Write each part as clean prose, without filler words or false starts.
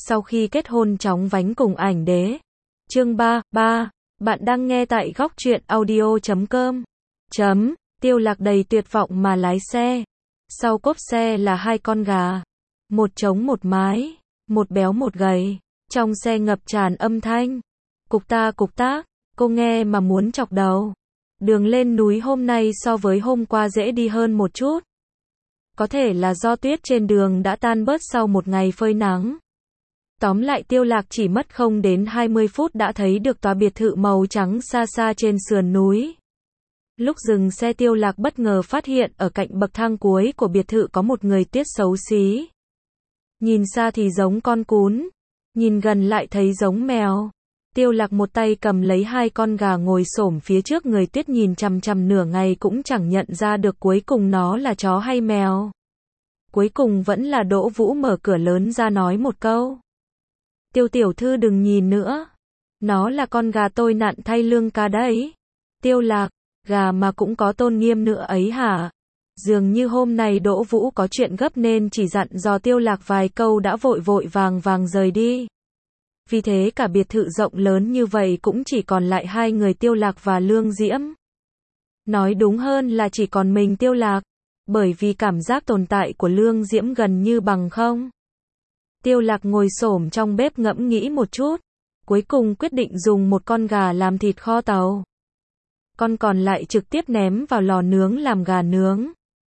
sau khi kết hôn chóng vánh cùng ảnh đế. Chương 3, bạn đang nghe tại góc truyện audio.com. Tiêu Lạc đầy tuyệt vọng mà lái xe. Sau cốp xe là hai con gà. Một trống một mái, một béo một gầy. Trong xe ngập tràn âm thanh. Cục tác, cô nghe mà muốn chọc đầu. Đường lên núi hôm nay so với hôm qua dễ đi hơn một chút. Có thể là do tuyết trên đường đã tan bớt sau một ngày phơi nắng. Tóm lại Tiêu Lạc chỉ mất không đến 20 phút đã thấy được tòa biệt thự màu trắng xa xa trên sườn núi. Lúc dừng xe Tiêu Lạc bất ngờ phát hiện ở cạnh bậc thang cuối của biệt thự có một người tuyết xấu xí. Nhìn xa thì giống con cún, nhìn gần lại thấy giống mèo. Tiêu Lạc một tay cầm lấy hai con gà ngồi xổm phía trước người tuyết nhìn chằm chằm nửa ngày cũng chẳng nhận ra được cuối cùng nó là chó hay mèo. Cuối cùng vẫn là Đỗ Vũ mở cửa lớn ra nói một câu. Tiêu tiểu thư đừng nhìn nữa. Nó là con gà tôi nặn thay lương ca đấy. Tiêu Lạc, gà mà cũng có tôn nghiêm nữa ấy hả? Dường như hôm nay Đỗ Vũ có chuyện gấp nên chỉ dặn dò Tiêu Lạc vài câu đã vội vàng rời đi. Vì thế cả biệt thự rộng lớn như vậy cũng chỉ còn lại hai người Tiêu Lạc và Lương Diễm. Nói đúng hơn là chỉ còn mình Tiêu Lạc, bởi vì cảm giác tồn tại của Lương Diễm gần như bằng không. Tiêu Lạc ngồi xổm trong bếp ngẫm nghĩ một chút, cuối cùng quyết định dùng một con gà làm thịt kho tàu. Con còn lại trực tiếp ném vào lò nướng làm gà nướng.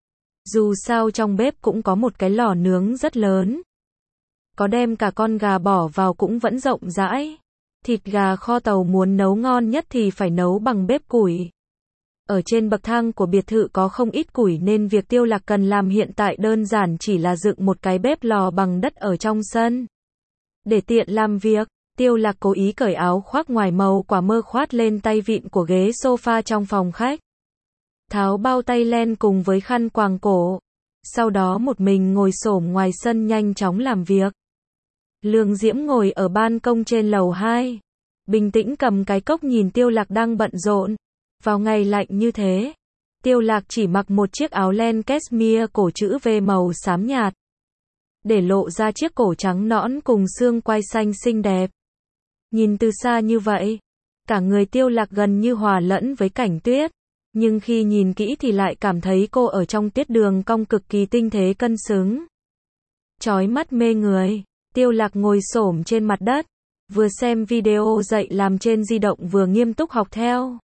Dù sao trong bếp cũng có một cái lò nướng rất lớn. Có đem cả con gà bỏ vào cũng vẫn rộng rãi. Thịt gà kho tàu muốn nấu ngon nhất thì phải nấu bằng bếp củi. Ở trên bậc thang của biệt thự có không ít củi nên việc Tiêu Lạc cần làm hiện tại đơn giản chỉ là dựng một cái bếp lò bằng đất ở trong sân. Để tiện làm việc, Tiêu Lạc cố ý cởi áo khoác ngoài màu quả mơ khoát lên tay vịn của ghế sofa trong phòng khách. Tháo bao tay len cùng với khăn quàng cổ. Sau đó một mình ngồi xổm ngoài sân nhanh chóng làm việc. Lương Diễm ngồi ở ban công trên lầu 2. Bình tĩnh cầm cái cốc nhìn Tiêu Lạc đang bận rộn. Vào ngày lạnh như thế, Tiêu Lạc chỉ mặc một chiếc áo len cashmere cổ chữ V màu xám nhạt. Để lộ ra chiếc cổ trắng nõn cùng xương quai xanh xinh đẹp. Nhìn từ xa như vậy, cả người Tiêu Lạc gần như hòa lẫn với cảnh tuyết. Nhưng khi nhìn kỹ thì lại cảm thấy cô ở trong tuyết đường cong cực kỳ tinh tế cân xứng. Chói mắt mê người, Tiêu Lạc ngồi xổm trên mặt đất, vừa xem video dạy làm trên di động vừa nghiêm túc học theo.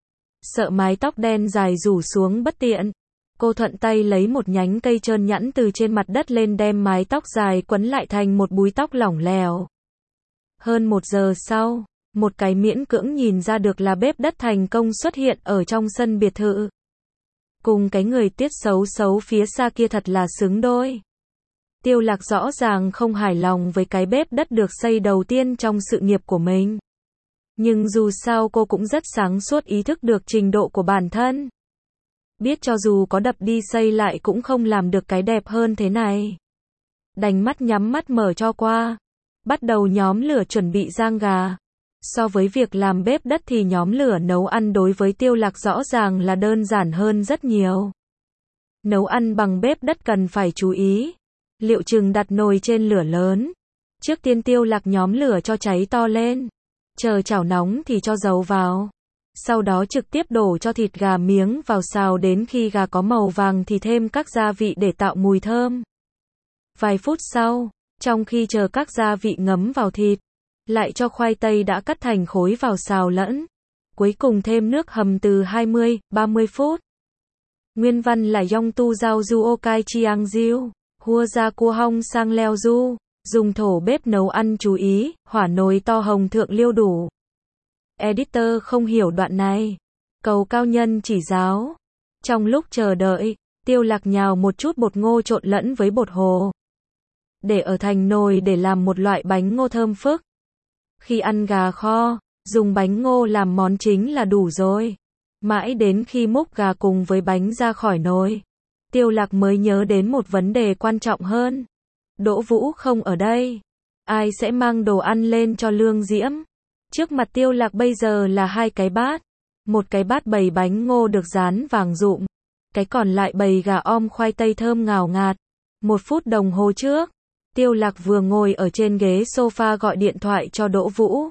Sợ mái tóc đen dài rủ xuống bất tiện, cô thuận tay lấy một nhánh cây trơn nhẵn từ trên mặt đất lên đem mái tóc dài quấn lại thành một búi tóc lỏng lẻo. Hơn 1 giờ sau, một cái miễn cưỡng nhìn ra được là bếp đất thành công xuất hiện ở trong sân biệt thự. Cùng cái người tuyết xấu phía xa kia thật là xứng đôi. Tiêu Lạc rõ ràng không hài lòng với cái bếp đất được xây đầu tiên trong sự nghiệp của mình. Nhưng dù sao cô cũng rất sáng suốt ý thức được trình độ của bản thân. Biết cho dù có đập đi xây lại cũng không làm được cái đẹp hơn thế này. Đành mắt nhắm mắt mở cho qua. Bắt đầu nhóm lửa chuẩn bị rang gà. So với việc làm bếp đất thì nhóm lửa nấu ăn đối với Tiêu Lạc rõ ràng là đơn giản hơn rất nhiều. Nấu ăn bằng bếp đất cần phải chú ý. Liệu chừng đặt nồi trên lửa lớn. Trước tiên Tiêu Lạc nhóm lửa cho cháy to lên. Chờ chảo nóng thì cho dầu vào. Sau đó trực tiếp đổ cho thịt gà miếng vào xào đến khi gà có màu vàng thì thêm các gia vị để tạo mùi thơm. Vài phút sau, trong khi chờ các gia vị ngấm vào thịt, lại cho khoai tây đã cắt thành khối vào xào lẫn. Cuối cùng thêm nước hầm từ 20-30 phút. Nguyên văn là Yong tu giao du okai chiang diu, hua ra cua hong sang leo du. Dùng thổ bếp nấu ăn chú ý, hỏa nồi to hồng thượng liêu đủ. Editor không hiểu đoạn này. Cầu cao nhân chỉ giáo. Trong lúc chờ đợi, Tiêu Lạc nhào một chút bột ngô trộn lẫn với bột hồ. Để ở thành nồi để làm một loại bánh ngô thơm phức. Khi ăn gà kho, dùng bánh ngô làm món chính là đủ rồi. Mãi đến khi múc gà cùng với bánh ra khỏi nồi, Tiêu Lạc mới nhớ đến một vấn đề quan trọng hơn. Đỗ Vũ không ở đây. Ai sẽ mang đồ ăn lên cho Lương Diễm? Trước mặt Tiêu Lạc bây giờ là hai cái bát. Một cái bát bày bánh ngô được rán vàng rụm. Cái còn lại bày gà om khoai tây thơm ngào ngạt. 1 phút đồng hồ trước, Tiêu Lạc vừa ngồi ở trên ghế sofa gọi điện thoại cho Đỗ Vũ.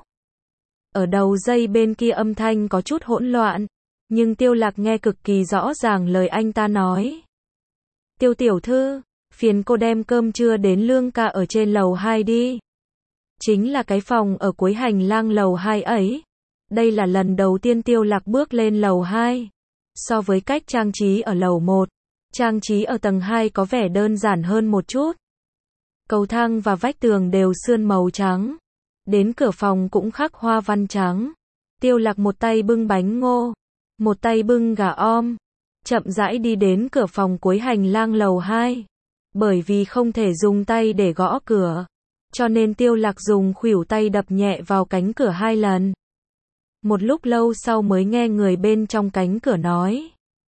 Ở đầu dây bên kia âm thanh có chút hỗn loạn, nhưng Tiêu Lạc nghe cực kỳ rõ ràng lời anh ta nói. Tiêu tiểu thư, phiền cô đem cơm trưa đến Lương ca ở trên lầu 2 đi. Chính là cái phòng ở cuối hành lang lầu 2 ấy. Đây là lần đầu tiên Tiêu Lạc bước lên lầu 2. So với cách trang trí ở lầu 1, trang trí ở tầng 2 có vẻ đơn giản hơn một chút. Cầu thang và vách tường đều sơn màu trắng. Đến cửa phòng cũng khắc hoa văn trắng. Tiêu Lạc một tay bưng bánh ngô, một tay bưng gà om, chậm rãi đi đến cửa phòng cuối hành lang lầu 2. Bởi vì không thể dùng tay để gõ cửa, cho nên Tiêu Lạc dùng khuỷu tay đập nhẹ vào cánh cửa 2 lần. Một lúc lâu sau mới nghe người bên trong cánh cửa nói.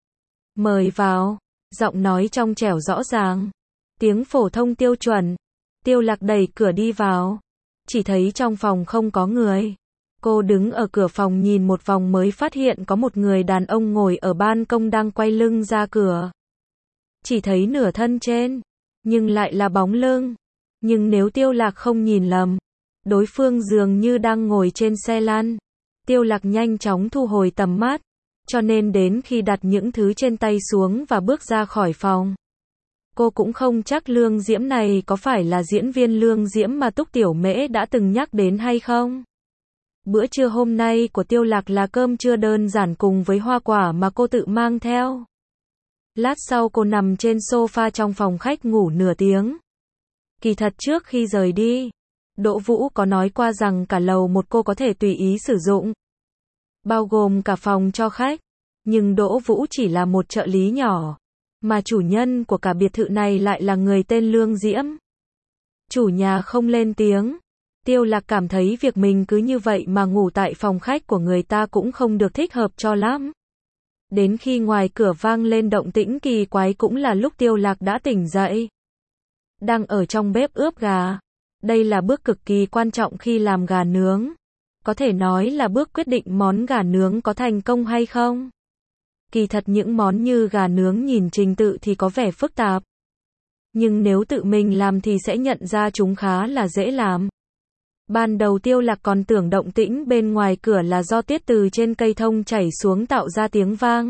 Mời vào, giọng nói trong trẻo rõ ràng. Tiếng phổ thông tiêu chuẩn. Tiêu Lạc đẩy cửa đi vào. Chỉ thấy trong phòng không có người. Cô đứng ở cửa phòng nhìn một vòng mới phát hiện có một người đàn ông ngồi ở ban công đang quay lưng ra cửa. Chỉ thấy nửa thân trên, nhưng lại là bóng lưng. Nhưng nếu Tiêu Lạc không nhìn lầm, đối phương dường như đang ngồi trên xe lăn. Tiêu Lạc nhanh chóng thu hồi tầm mắt, cho nên đến khi đặt những thứ trên tay xuống và bước ra khỏi phòng. Cô cũng không chắc Lương Diễm này có phải là diễn viên Lương Diễm mà Túc Tiểu Mễ đã từng nhắc đến hay không. Bữa trưa hôm nay của Tiêu Lạc là cơm trưa đơn giản cùng với hoa quả mà cô tự mang theo. Lát sau cô nằm trên sofa trong phòng khách ngủ nửa tiếng. Kỳ thật trước khi rời đi, Đỗ Vũ có nói qua rằng cả lầu 1 cô có thể tùy ý sử dụng, bao gồm cả phòng cho khách. Nhưng Đỗ Vũ chỉ là một trợ lý nhỏ, mà chủ nhân của cả biệt thự này lại là người tên Lương Diễm. Chủ nhà không lên tiếng. Tiêu Lạc cảm thấy việc mình cứ như vậy mà ngủ tại phòng khách của người ta cũng không được thích hợp cho lắm. Đến khi ngoài cửa vang lên động tĩnh kỳ quái cũng là lúc Tiêu Lạc đã tỉnh dậy. Đang ở trong bếp ướp gà. Đây là bước cực kỳ quan trọng khi làm gà nướng. Có thể nói là bước quyết định món gà nướng có thành công hay không. Kỳ thật những món như gà nướng nhìn trình tự thì có vẻ phức tạp. Nhưng nếu tự mình làm thì sẽ nhận ra chúng khá là dễ làm. Ban đầu Tiêu Lạc còn tưởng động tĩnh bên ngoài cửa là do tiết từ trên cây thông chảy xuống tạo ra tiếng vang.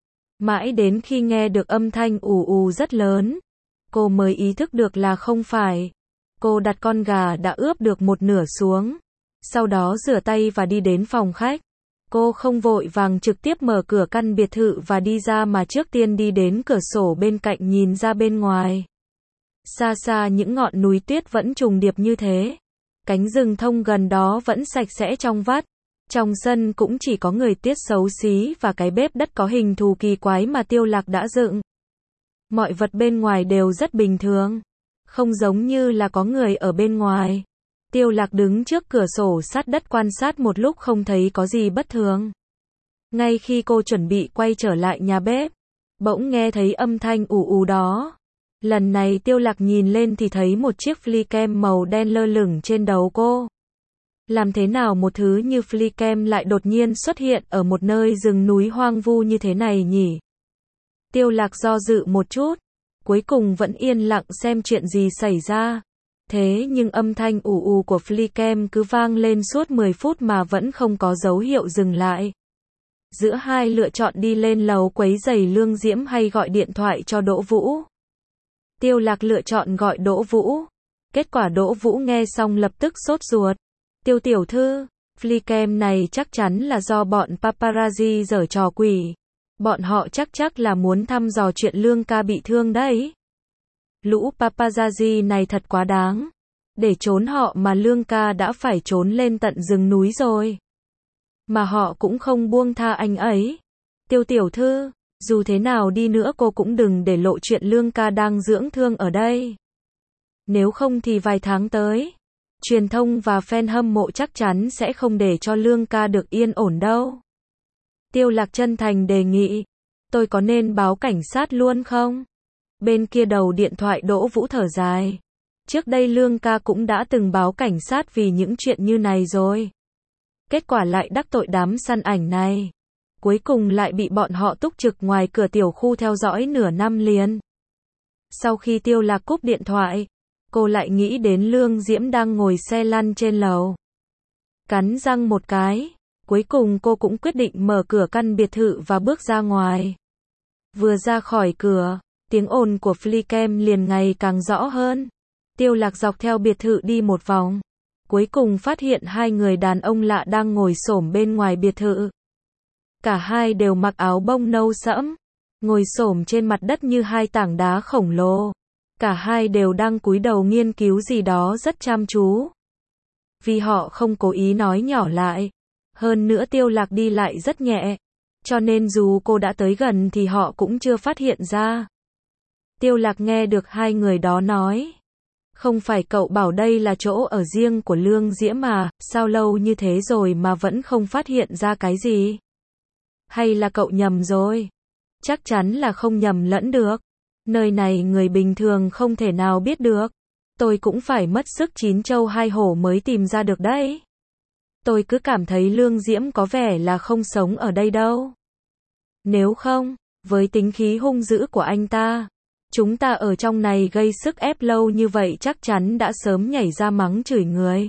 Mãi đến khi nghe được âm thanh ù ù rất lớn, cô mới ý thức được là không phải. Cô đặt con gà đã ướp được một nửa xuống. Sau đó rửa tay và đi đến phòng khách. Cô không vội vàng trực tiếp mở cửa căn biệt thự và đi ra mà trước tiên đi đến cửa sổ bên cạnh nhìn ra bên ngoài. Xa xa những ngọn núi tuyết vẫn trùng điệp như thế. Cánh rừng thông gần đó vẫn sạch sẽ trong vắt. Trong sân cũng chỉ có người tiết xấu xí và cái bếp đất có hình thù kỳ quái mà Tiêu Lạc đã dựng. Mọi vật bên ngoài đều rất bình thường. Không giống như là có người ở bên ngoài. Tiêu Lạc đứng trước cửa sổ sát đất quan sát một lúc không thấy có gì bất thường. Ngay khi cô chuẩn bị quay trở lại nhà bếp, bỗng nghe thấy âm thanh ù ù đó. Lần này Tiêu Lạc nhìn lên thì thấy một chiếc flycam màu đen lơ lửng trên đầu cô. Làm thế nào một thứ như flycam lại đột nhiên xuất hiện ở một nơi rừng núi hoang vu như thế này nhỉ? Tiêu Lạc do dự một chút, cuối cùng vẫn yên lặng xem chuyện gì xảy ra. Thế nhưng âm thanh ù ù của flycam cứ vang lên suốt 10 phút mà vẫn không có dấu hiệu dừng lại. Giữa hai lựa chọn đi lên lầu quấy rầy Lương Diễm hay gọi điện thoại cho Đỗ Vũ. Tiêu Lạc lựa chọn gọi Đỗ Vũ. Kết quả Đỗ Vũ nghe xong lập tức sốt ruột. Tiêu tiểu thư, flycam này chắc chắn là do bọn paparazzi giở trò quỷ. Bọn họ chắc là muốn thăm dò chuyện Lương ca bị thương đấy. Lũ paparazzi này thật quá đáng. Để trốn họ mà Lương ca đã phải trốn lên tận rừng núi rồi. Mà họ cũng không buông tha anh ấy. Tiêu tiểu thư, dù thế nào đi nữa cô cũng đừng để lộ chuyện Lương ca đang dưỡng thương ở đây. Nếu không thì vài tháng tới, truyền thông và fan hâm mộ chắc chắn sẽ không để cho Lương ca được yên ổn đâu. Tiêu Lạc chân thành đề nghị. Tôi có nên báo cảnh sát luôn không? Bên kia đầu điện thoại Đỗ Vũ thở dài. Trước đây Lương ca cũng đã từng báo cảnh sát vì những chuyện như này rồi. Kết quả lại đắc tội đám săn ảnh này. Cuối cùng lại bị bọn họ túc trực ngoài cửa tiểu khu theo dõi nửa năm liền. Sau khi Tiêu Lạc cúp điện thoại, cô lại nghĩ đến Lương Diễm đang ngồi xe lăn trên lầu. Cắn răng một cái, cuối cùng cô cũng quyết định mở cửa căn biệt thự và bước ra ngoài. Vừa ra khỏi cửa, tiếng ồn của Flycam liền ngày càng rõ hơn. Tiêu Lạc dọc theo biệt thự đi một vòng, cuối cùng phát hiện hai người đàn ông lạ đang ngồi xổm bên ngoài biệt thự. Cả hai đều mặc áo bông nâu sẫm, ngồi xổm trên mặt đất như hai tảng đá khổng lồ. Cả hai đều đang cúi đầu nghiên cứu gì đó rất chăm chú. Vì họ không cố ý nói nhỏ lại, hơn nữa Tiêu Lạc đi lại rất nhẹ, cho nên dù cô đã tới gần thì họ cũng chưa phát hiện ra. Tiêu Lạc nghe được hai người đó nói, không phải cậu bảo đây là chỗ ở riêng của Lương Diễm à, sao lâu như thế rồi mà vẫn không phát hiện ra cái gì? Hay là cậu nhầm rồi? Chắc chắn là không nhầm lẫn được. Nơi này người bình thường không thể nào biết được. Tôi cũng phải mất sức chín châu hai hổ mới tìm ra được đấy. Tôi cứ cảm thấy Lương Diễm có vẻ là không sống ở đây đâu. Nếu không, với tính khí hung dữ của anh ta, chúng ta ở trong này gây sức ép lâu như vậy chắc chắn đã sớm nhảy ra mắng chửi người.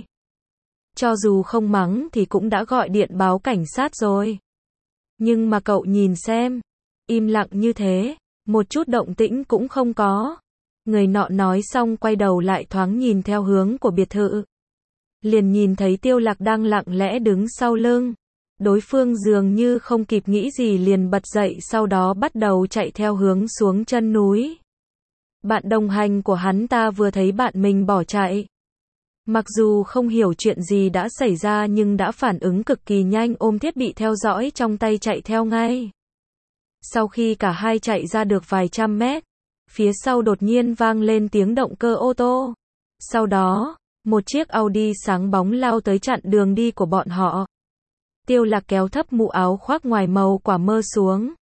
Cho dù không mắng thì cũng đã gọi điện báo cảnh sát rồi. Nhưng mà cậu nhìn xem, im lặng như thế, một chút động tĩnh cũng không có. Người nọ nói xong quay đầu lại thoáng nhìn theo hướng của biệt thự. Liền nhìn thấy Tiêu Lạc đang lặng lẽ đứng sau lưng. Đối phương dường như không kịp nghĩ gì liền bật dậy sau đó bắt đầu chạy theo hướng xuống chân núi. Bạn đồng hành của hắn ta vừa thấy bạn mình bỏ chạy. Mặc dù không hiểu chuyện gì đã xảy ra nhưng đã phản ứng cực kỳ nhanh, ôm thiết bị theo dõi trong tay chạy theo ngay. Sau khi cả hai chạy ra được vài trăm mét, phía sau đột nhiên vang lên tiếng động cơ ô tô. Sau đó, một chiếc Audi sáng bóng lao tới chặn đường đi của bọn họ. Tiêu Lạc kéo thấp mũ áo khoác ngoài màu quả mơ xuống.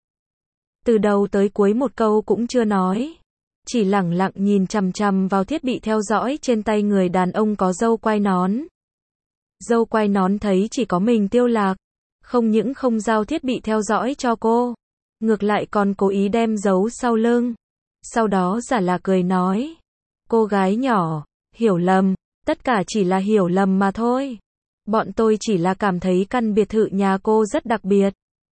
Từ đầu tới cuối một câu cũng chưa nói. Chỉ lẳng lặng nhìn chằm chằm vào thiết bị theo dõi trên tay người đàn ông có râu quai nón. Râu quai nón thấy chỉ có mình Tiêu Lạc, không những không giao thiết bị theo dõi cho cô, ngược lại còn cố ý đem giấu sau lưng. Sau đó giả là cười nói, cô gái nhỏ, hiểu lầm, tất cả chỉ là hiểu lầm mà thôi. Bọn tôi chỉ là cảm thấy căn biệt thự nhà cô rất đặc biệt,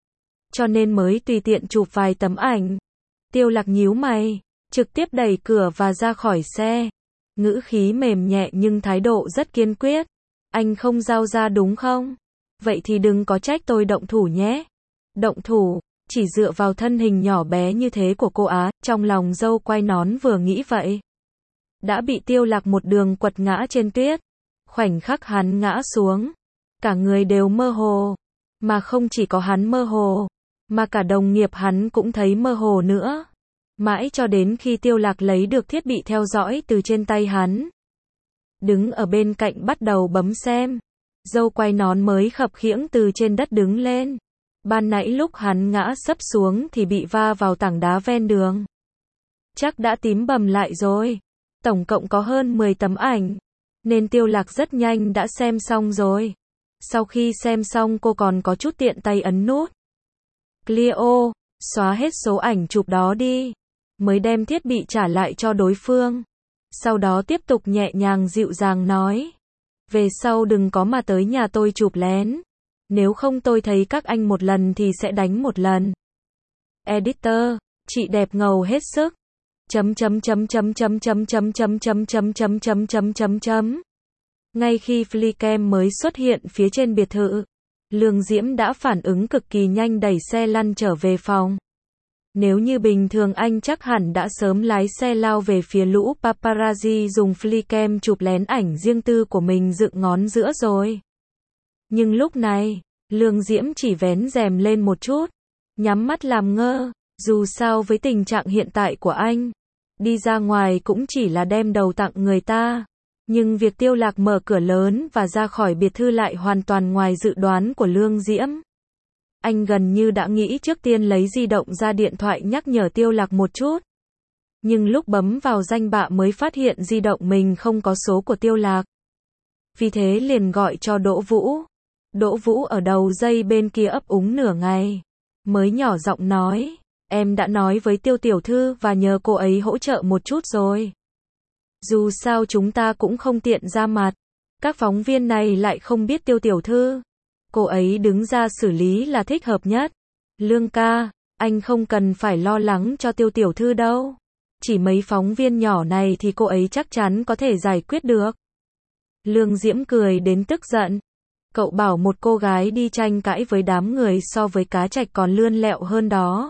cho nên mới tùy tiện chụp vài tấm ảnh. Tiêu Lạc nhíu mày, trực tiếp đẩy cửa và ra khỏi xe. Ngữ khí mềm nhẹ nhưng thái độ rất kiên quyết. Anh không giao ra đúng không? Vậy thì đừng có trách tôi động thủ nhé. Động thủ, chỉ dựa vào thân hình nhỏ bé như thế của cô á, trong lòng râu quai nón vừa nghĩ vậy. Đã bị Tiêu Lạc một đường quật ngã trên tuyết. Khoảnh khắc hắn ngã xuống, cả người đều mơ hồ. Mà không chỉ có hắn mơ hồ, mà cả đồng nghiệp hắn cũng thấy mơ hồ nữa. Mãi cho đến khi Tiêu Lạc lấy được thiết bị theo dõi từ trên tay hắn. Đứng ở bên cạnh bắt đầu bấm xem. Râu quai nón mới khập khiễng từ trên đất đứng lên. Ban nãy lúc hắn ngã sấp xuống thì bị va vào tảng đá ven đường. Chắc đã tím bầm lại rồi. Tổng cộng có hơn 10 tấm ảnh. Nên Tiêu Lạc rất nhanh đã xem xong rồi. Sau khi xem xong cô còn có chút tiện tay ấn nút Clear, xóa hết số ảnh chụp đó đi. Mới đem thiết bị trả lại cho đối phương. Sau đó tiếp tục nhẹ nhàng dịu dàng nói. Về sau đừng có mà tới nhà tôi chụp lén. Nếu không tôi thấy các anh một lần thì sẽ đánh một lần. Editor, chị đẹp ngầu hết sức. Ngay khi Flycam mới xuất hiện phía trên biệt thự, Lương Diễm đã phản ứng cực kỳ nhanh đẩy xe lăn trở về phòng. Nếu như bình thường anh chắc hẳn đã sớm lái xe lao về phía lũ paparazzi dùng Flycam chụp lén ảnh riêng tư của mình dựng ngón giữa rồi. Nhưng lúc này, Lương Diễm chỉ vén rèm lên một chút, nhắm mắt làm ngơ, dù sao với tình trạng hiện tại của anh, đi ra ngoài cũng chỉ là đem đầu tặng người ta. Nhưng việc Tiêu Lạc mở cửa lớn và ra khỏi biệt thự lại hoàn toàn ngoài dự đoán của Lương Diễm. Anh gần như đã nghĩ trước tiên lấy di động ra điện thoại nhắc nhở Tiêu Lạc một chút. Nhưng lúc bấm vào danh bạ mới phát hiện di động mình không có số của Tiêu Lạc. Vì thế liền gọi cho Đỗ Vũ. Đỗ Vũ ở đầu dây bên kia ấp úng nửa ngày. Mới nhỏ giọng nói, em đã nói với Tiêu tiểu thư và nhờ cô ấy hỗ trợ một chút rồi. Dù sao chúng ta cũng không tiện ra mặt. Các phóng viên này lại không biết Tiêu tiểu thư. Cô ấy đứng ra xử lý là thích hợp nhất. Lương ca, anh không cần phải lo lắng cho Tiêu tiểu thư đâu. Chỉ mấy phóng viên nhỏ này thì cô ấy chắc chắn có thể giải quyết được. Lương Diễm cười đến tức giận. Cậu bảo một cô gái đi tranh cãi với đám người so với cá trạch còn lươn lẹo hơn đó.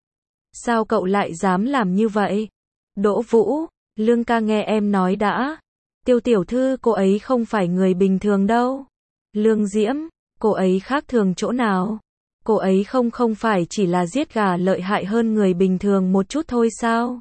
Sao cậu lại dám làm như vậy? Đỗ Vũ, Lương ca nghe em nói đã. Tiêu tiểu thư cô ấy không phải người bình thường đâu. Lương Diễm, cô ấy khác thường chỗ nào? Cô ấy không phải chỉ là giết gà lợi hại hơn người bình thường một chút thôi sao?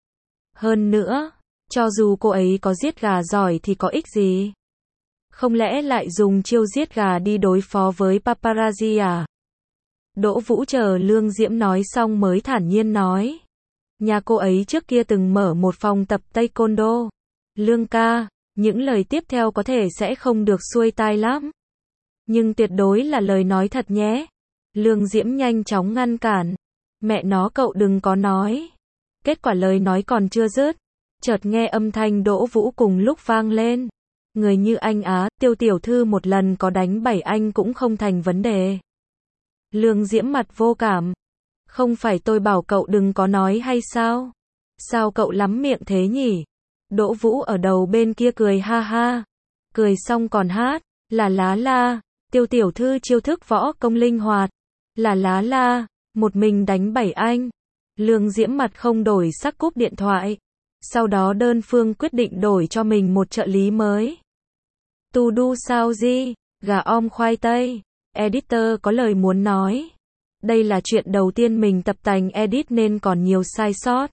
Hơn nữa, cho dù cô ấy có giết gà giỏi thì có ích gì? Không lẽ lại dùng chiêu giết gà đi đối phó với paparazzi à? Đỗ Vũ chờ Lương Diễm nói xong mới thản nhiên nói. Nhà cô ấy trước kia từng mở một phòng tập taekwondo. Lương ca, những lời tiếp theo có thể sẽ không được xuôi tai lắm. Nhưng tuyệt đối là lời nói thật nhé. Lương Diễm nhanh chóng ngăn cản. Mẹ nó cậu đừng có nói. Kết quả lời nói còn chưa dứt. Chợt nghe âm thanh Đỗ Vũ cùng lúc vang lên. Người như anh á, Tiêu tiểu thư một lần có đánh 7 anh cũng không thành vấn đề. Lương Diễm mặt vô cảm. Không phải tôi bảo cậu đừng có nói hay sao? Sao cậu lắm miệng thế nhỉ? Đỗ Vũ ở đầu bên kia cười ha ha. Cười xong còn hát. Là lá la. Tiêu tiểu thư chiêu thức võ công linh hoạt. Là lá la. Một mình đánh 7 anh. Lương Diễm mặt không đổi sắc cúp điện thoại. Sau đó đơn phương quyết định đổi cho mình một trợ lý mới. Tu đu sao gì? Gà om khoai tây. Editor có lời muốn nói. Đây là chuyện đầu tiên mình tập tành edit nên còn nhiều sai sót.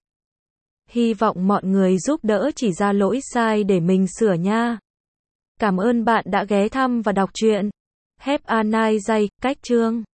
Hy vọng mọi người giúp đỡ chỉ ra lỗi sai để mình sửa nha. Cảm ơn bạn đã ghé thăm và đọc truyện. Have a nice day, cách chương.